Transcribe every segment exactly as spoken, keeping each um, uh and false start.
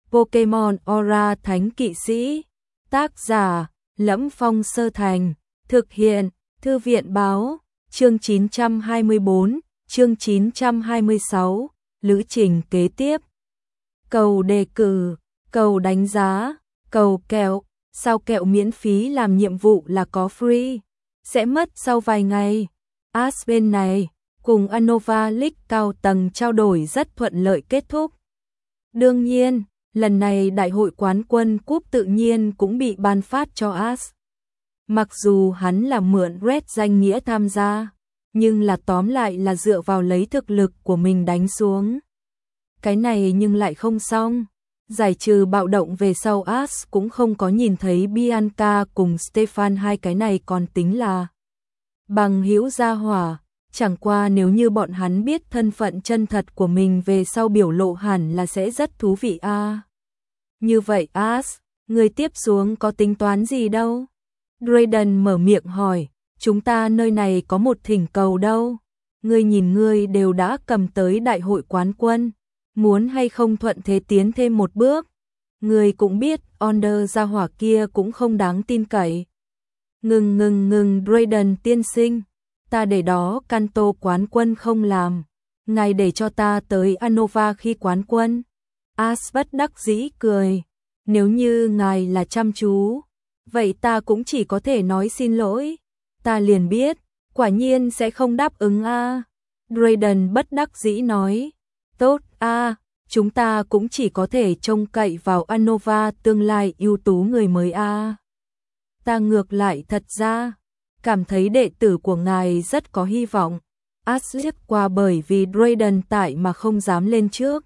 Pokemon Aura Thánh Kỵ Sĩ. Tác giả: Lẫm Phong Sơ Thành. Thực hiện: Thư viện Báo. Chương chín trăm hai mươi bốn, chương chín trăm hai mươi sáu, lữ trình kế tiếp. Cầu đề cử, cầu đánh giá, cầu kẹo, sao kẹo miễn phí làm nhiệm vụ là có free, sẽ mất sau vài ngày. As bên này, cùng Unova League cao tầng trao đổi rất thuận lợi kết thúc. Đương nhiên, lần này đại hội quán quân cúp tự nhiên cũng bị ban phát cho As. Mặc dù hắn là mượn Red danh nghĩa tham gia, nhưng là tóm lại là dựa vào lấy thực lực của mình đánh xuống. Cái này nhưng lại không xong. Giải trừ bạo động về sau, As cũng không có nhìn thấy Bianca cùng Stefan, hai cái này còn tính là bằng hữu gia hỏa. Chẳng qua nếu như bọn hắn biết thân phận chân thật của mình về sau, biểu lộ hẳn là sẽ rất thú vị a. À. Như vậy As, người tiếp xuống có tính toán gì đâu? Drayden mở miệng hỏi. Chúng ta nơi này có một thỉnh cầu đâu. Ngươi nhìn ngươi đều đã cầm tới đại hội quán quân, muốn hay không thuận thế tiến thêm một bước? Ngươi cũng biết Onder gia hỏa kia cũng không đáng tin cậy. Ngừng ngừng ngừng Drayden tiên sinh, ta để đó Kanto quán quân không làm, ngài để cho ta tới Unova khi quán quân. As bất đắc dĩ cười. Nếu như ngài là chăm chú, vậy ta cũng chỉ có thể nói xin lỗi. Ta liền biết, quả nhiên sẽ không đáp ứng a. À. Drayden bất đắc dĩ nói. Tốt a, à, chúng ta cũng chỉ có thể trông cậy vào Unova tương lai ưu tú người mới a. À. Ta ngược lại thật ra cảm thấy đệ tử của ngài rất có hy vọng. As liếc qua bởi vì Drayden tại mà không dám lên trước.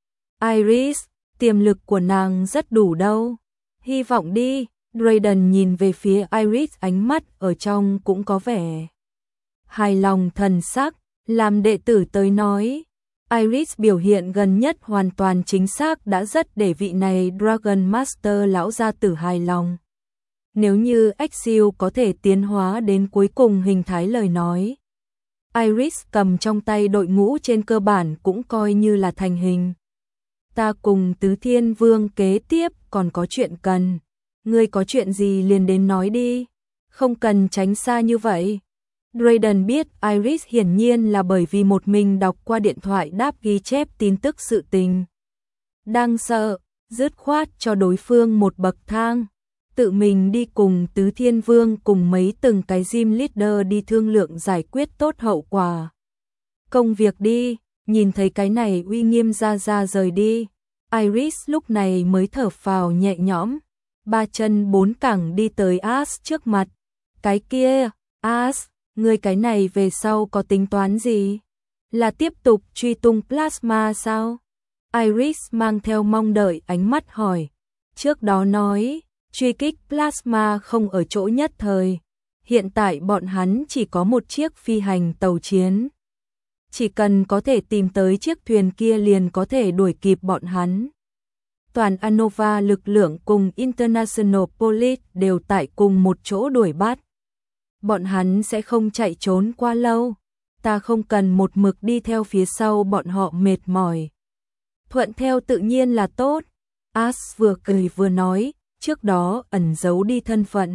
Iris, tiềm lực của nàng rất đủ đâu. Hy vọng đi. Drayden nhìn về phía Iris, ánh mắt ở trong cũng có vẻ hài lòng thần sắc. Làm đệ tử tới nói, Iris biểu hiện gần nhất hoàn toàn chính xác đã rất để vị này Dragon Master lão gia tử hài lòng. Nếu như Exil có thể tiến hóa đến cuối cùng hình thái lời nói, Iris cầm trong tay đội ngũ trên cơ bản cũng coi như là thành hình. Ta cùng Tứ Thiên Vương kế tiếp còn có chuyện cần. Ngươi có chuyện gì liền đến nói đi, không cần tránh xa như vậy. Drayden biết Iris hiển nhiên là bởi vì một mình đọc qua điện thoại đáp ghi chép tin tức sự tình. Đang sợ, dứt khoát cho đối phương một bậc thang. Tự mình đi cùng Tứ Thiên Vương cùng mấy từng cái gym leader đi thương lượng giải quyết tốt hậu quả công việc đi. Nhìn thấy cái này uy nghiêm ra ra rời đi, Iris lúc này mới thở phào nhẹ nhõm. Ba chân bốn cẳng đi tới As trước mặt. Cái kia, As, ngươi cái này về sau có tính toán gì? Là tiếp tục truy tung plasma sao? Iris mang theo mong đợi ánh mắt hỏi. Trước đó nói, truy kích plasma không ở chỗ nhất thời. Hiện tại bọn hắn chỉ có một chiếc phi hành tàu chiến. Chỉ cần có thể tìm tới chiếc thuyền kia liền có thể đuổi kịp bọn hắn. Toàn Unova lực lượng cùng International Police đều tại cùng một chỗ đuổi bắt. Bọn hắn sẽ không chạy trốn qua lâu. Ta không cần một mực đi theo phía sau bọn họ mệt mỏi. Thuận theo tự nhiên là tốt. As vừa cười vừa nói, trước đó ẩn giấu đi thân phận.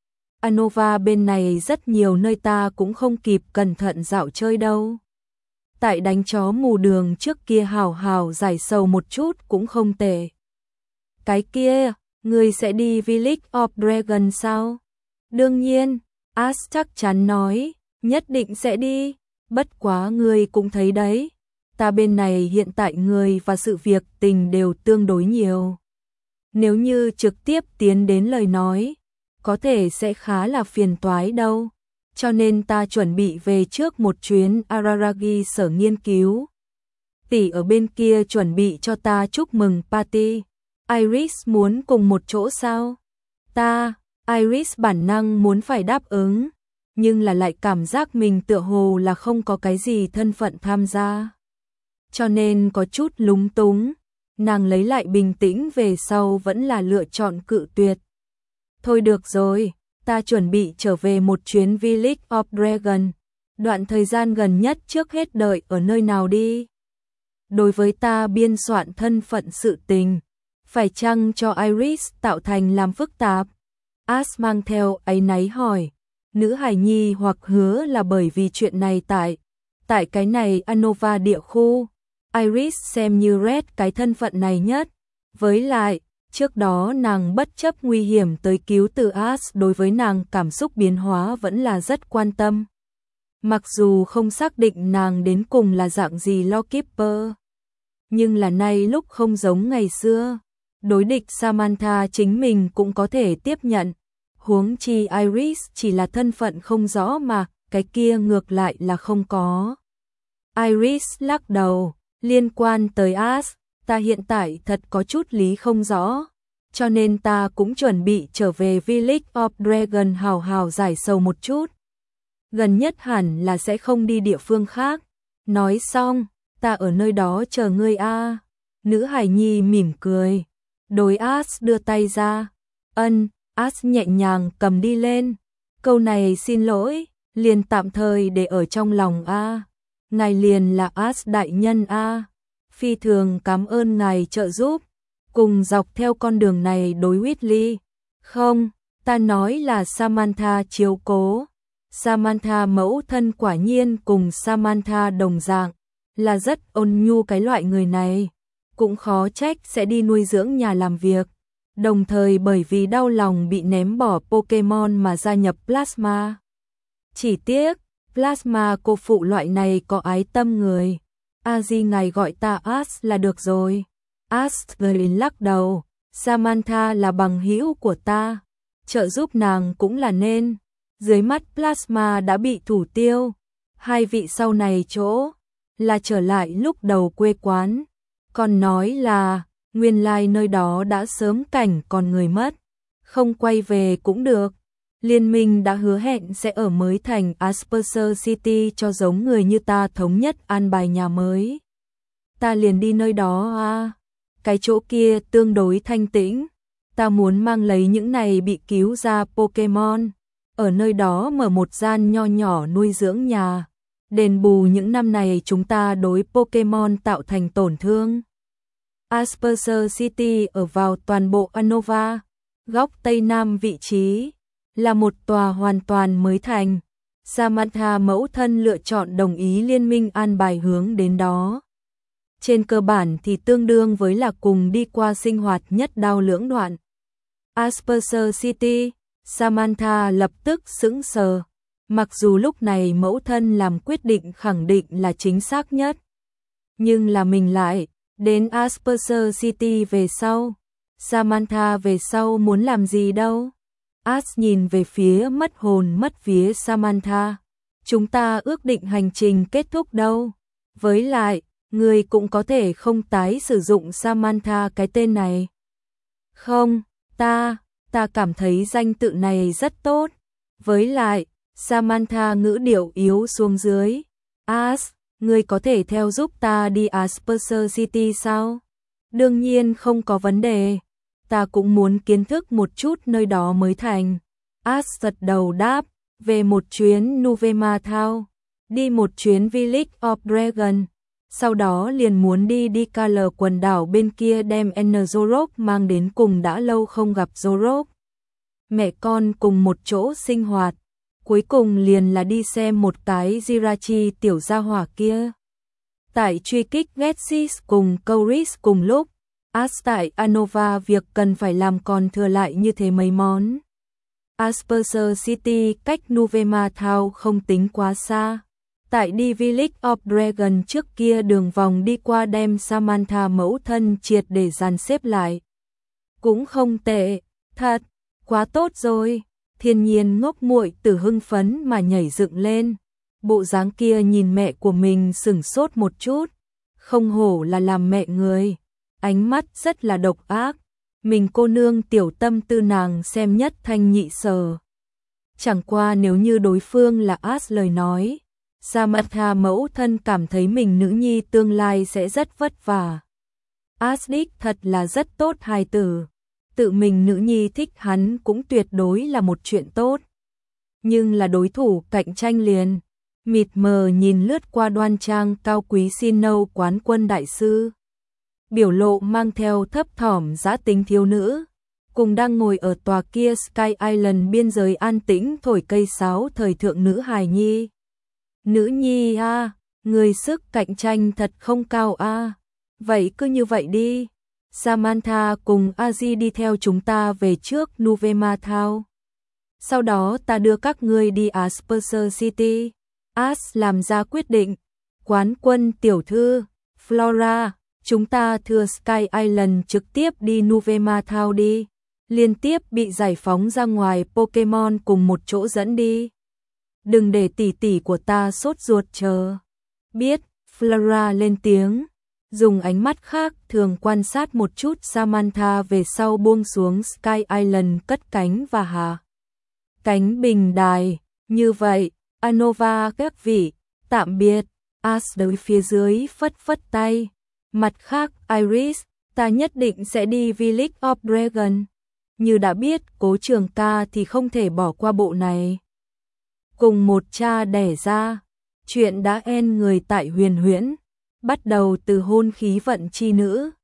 Unova bên này rất nhiều nơi ta cũng không kịp cẩn thận dạo chơi đâu. Tại đánh chó mù đường trước kia hào hào giải sầu một chút cũng không tệ. Cái kia, ngươi sẽ đi Village of Dragon sao? Đương nhiên, As chắc chắn nói, nhất định sẽ đi. Bất quá ngươi cũng thấy đấy, ta bên này hiện tại người và sự việc tình đều tương đối nhiều. Nếu như trực tiếp tiến đến lời nói, có thể sẽ khá là phiền toái đâu. Cho nên ta chuẩn bị về trước một chuyến Araragi sở nghiên cứu. Tỷ ở bên kia chuẩn bị cho ta chúc mừng party. Iris muốn cùng một chỗ sao? Ta, Iris bản năng muốn phải đáp ứng, nhưng là lại cảm giác mình tựa hồ là không có cái gì thân phận tham gia. Cho nên có chút lúng túng, nàng lấy lại bình tĩnh về sau vẫn là lựa chọn cự tuyệt. Thôi được rồi, ta chuẩn bị trở về một chuyến Village of Dragon. Đoạn thời gian gần nhất trước hết đợi ở nơi nào đi. Đối với ta biên soạn thân phận sự tình, Phải chăng cho Iris tạo thành làm phức tạp? As mang theo áy náy hỏi. Nữ hài nhi hoặc hứa là bởi vì chuyện này tại, tại cái này Anova địa khu. Iris xem như Red cái thân phận này nhất. Với lại, trước đó nàng bất chấp nguy hiểm tới cứu từ As, đối với nàng cảm xúc biến hóa vẫn là rất quan tâm. Mặc dù không xác định nàng đến cùng là dạng gì Lawkeeper, nhưng là nay lúc không giống ngày xưa. Đối địch Samantha chính mình cũng có thể tiếp nhận. Huống chi Iris chỉ là thân phận không rõ mà, cái kia ngược lại là không có. Iris lắc đầu, liên quan tới As, ta hiện tại thật có chút lý không rõ, cho nên ta cũng chuẩn bị trở về Village of Dragon hào hào giải sầu một chút. Gần nhất hẳn là sẽ không đi địa phương khác. Nói xong, ta ở nơi đó chờ ngươi a. Nữ hài nhi mỉm cười, đối As đưa tay ra. Ân, As nhẹ nhàng cầm đi lên. Câu này xin lỗi, liền tạm thời để ở trong lòng a. Ngài liền là As đại nhân a. Phi thường cảm ơn ngài trợ giúp, cùng dọc theo con đường này đối Whitley. Không, ta nói là Samantha chiếu cố. Samantha mẫu thân quả nhiên cùng Samantha đồng dạng, là rất ôn nhu cái loại người này, cũng khó trách sẽ đi nuôi dưỡng nhà làm việc, đồng thời bởi vì đau lòng bị ném bỏ Pokemon mà gia nhập Plasma. Chỉ tiếc, Plasma cô phụ loại này có ái tâm người. A Di ngài gọi ta As là được rồi. Ashley lắc đầu, Samantha là bằng hữu của ta, trợ giúp nàng cũng là nên. Dưới mắt Plasma đã bị thủ tiêu, hai vị sau này chỗ là trở lại lúc đầu quê quán, còn nói là nguyên lai nơi đó đã sớm cảnh còn người mất, không quay về cũng được. Liên minh đã hứa hẹn sẽ ở mới thành Asperger City cho giống người như ta thống nhất an bài nhà mới. Ta liền đi nơi đó à, cái chỗ kia tương đối thanh tĩnh, ta muốn mang lấy những này bị cứu ra Pokemon, ở nơi đó mở một gian nho nhỏ nuôi dưỡng nhà, đền bù những năm này chúng ta đối Pokemon tạo thành tổn thương. Asperger City ở vào toàn bộ Anova, góc tây nam vị trí, là một tòa hoàn toàn mới thành. Samantha mẫu thân lựa chọn đồng ý liên minh an bài hướng đến đó. Trên cơ bản thì tương đương với là cùng đi qua sinh hoạt nhất đao lưỡng đoạn. Asperger City, Samantha lập tức sững sờ. Mặc dù lúc này mẫu thân làm quyết định khẳng định là chính xác nhất, nhưng là mình lại đến Asperger City về sau. Samantha về sau muốn làm gì đâu? As nhìn về phía mất hồn mất vía Samantha. Chúng ta ước định hành trình kết thúc đâu? Với lại, người cũng có thể không tái sử dụng Samantha cái tên này. Không, ta, ta cảm thấy danh tự này rất tốt. Với lại, Samantha ngữ điệu yếu xuống dưới. As, người có thể theo giúp ta đi Asperger City sao? Đương nhiên không có vấn đề. Ta cũng muốn kiến thức một chút nơi đó mới thành. As gật đầu đáp, về một chuyến Nuvema Town, đi một chuyến Village of Dragon, sau đó liền muốn đi đi Color quần đảo bên kia đem Enerzorok mang đến cùng đã lâu không gặp Zorok. Mẹ con cùng một chỗ sinh hoạt, cuối cùng liền là đi xem một cái Jirachi tiểu gia hỏa kia. Tại truy kích Getsis cùng Couris cùng lúc, As tại Anova việc cần phải làm còn thừa lại như thế mấy món. Asperger City cách Nuvema Town không tính quá xa. Tại đi Village of Dragon trước kia đường vòng đi qua đem Samantha mẫu thân triệt để dàn xếp lại. Cũng không tệ, thật, quá tốt rồi. Thiên nhiên ngốc muội từ hưng phấn mà nhảy dựng lên. Bộ dáng kia nhìn mẹ của mình sửng sốt một chút. Không hổ là làm mẹ người. Ánh mắt rất là độc ác. Mình cô nương tiểu tâm tư nàng xem nhất thanh nhị sở. Chẳng qua nếu như đối phương là As lời nói, Samantha mẫu thân cảm thấy mình nữ nhi tương lai sẽ rất vất vả. As đích thật là rất tốt hài tử. Tự mình nữ nhi thích hắn cũng tuyệt đối là một chuyện tốt. Nhưng là đối thủ cạnh tranh liền. Mịt mờ nhìn lướt qua đoan trang cao quý xin nâu quán quân đại sư. biểu lộ mang theo thấp thỏm dã tính thiếu nữ, cùng đang ngồi ở tòa kia Sky Island biên giới an tĩnh thổi cây sáo thời thượng nữ hài nhi. Nữ nhi a, à, người sức cạnh tranh thật không cao a. À. Vậy cứ như vậy đi. Samantha cùng Aji đi theo chúng ta về trước Nuvema Town. Sau đó ta đưa các ngươi đi Asperger City. As làm ra quyết định. Quán quân tiểu thư, Flora, chúng ta thưa Sky Island trực tiếp đi Nuvema Town đi. Liên tiếp bị giải phóng ra ngoài Pokemon cùng một chỗ dẫn đi. Đừng để tỷ tỷ của ta sốt ruột chờ. Biết, Flora lên tiếng, dùng ánh mắt khác thường quan sát một chút Samantha về sau buông xuống Sky Island cất cánh và hạ cánh bình đài. Như vậy, Anova các vị, tạm biệt. As đối phía dưới phất phất tay. Mặt khác, Iris, ta nhất định sẽ đi Village of Dragon. Như đã biết Cố Trường Ca thì không thể bỏ qua bộ này. Cùng một cha đẻ ra, chuyện đã en người tại Huyền Huyễn, bắt đầu từ hôn khí vận chi nữ.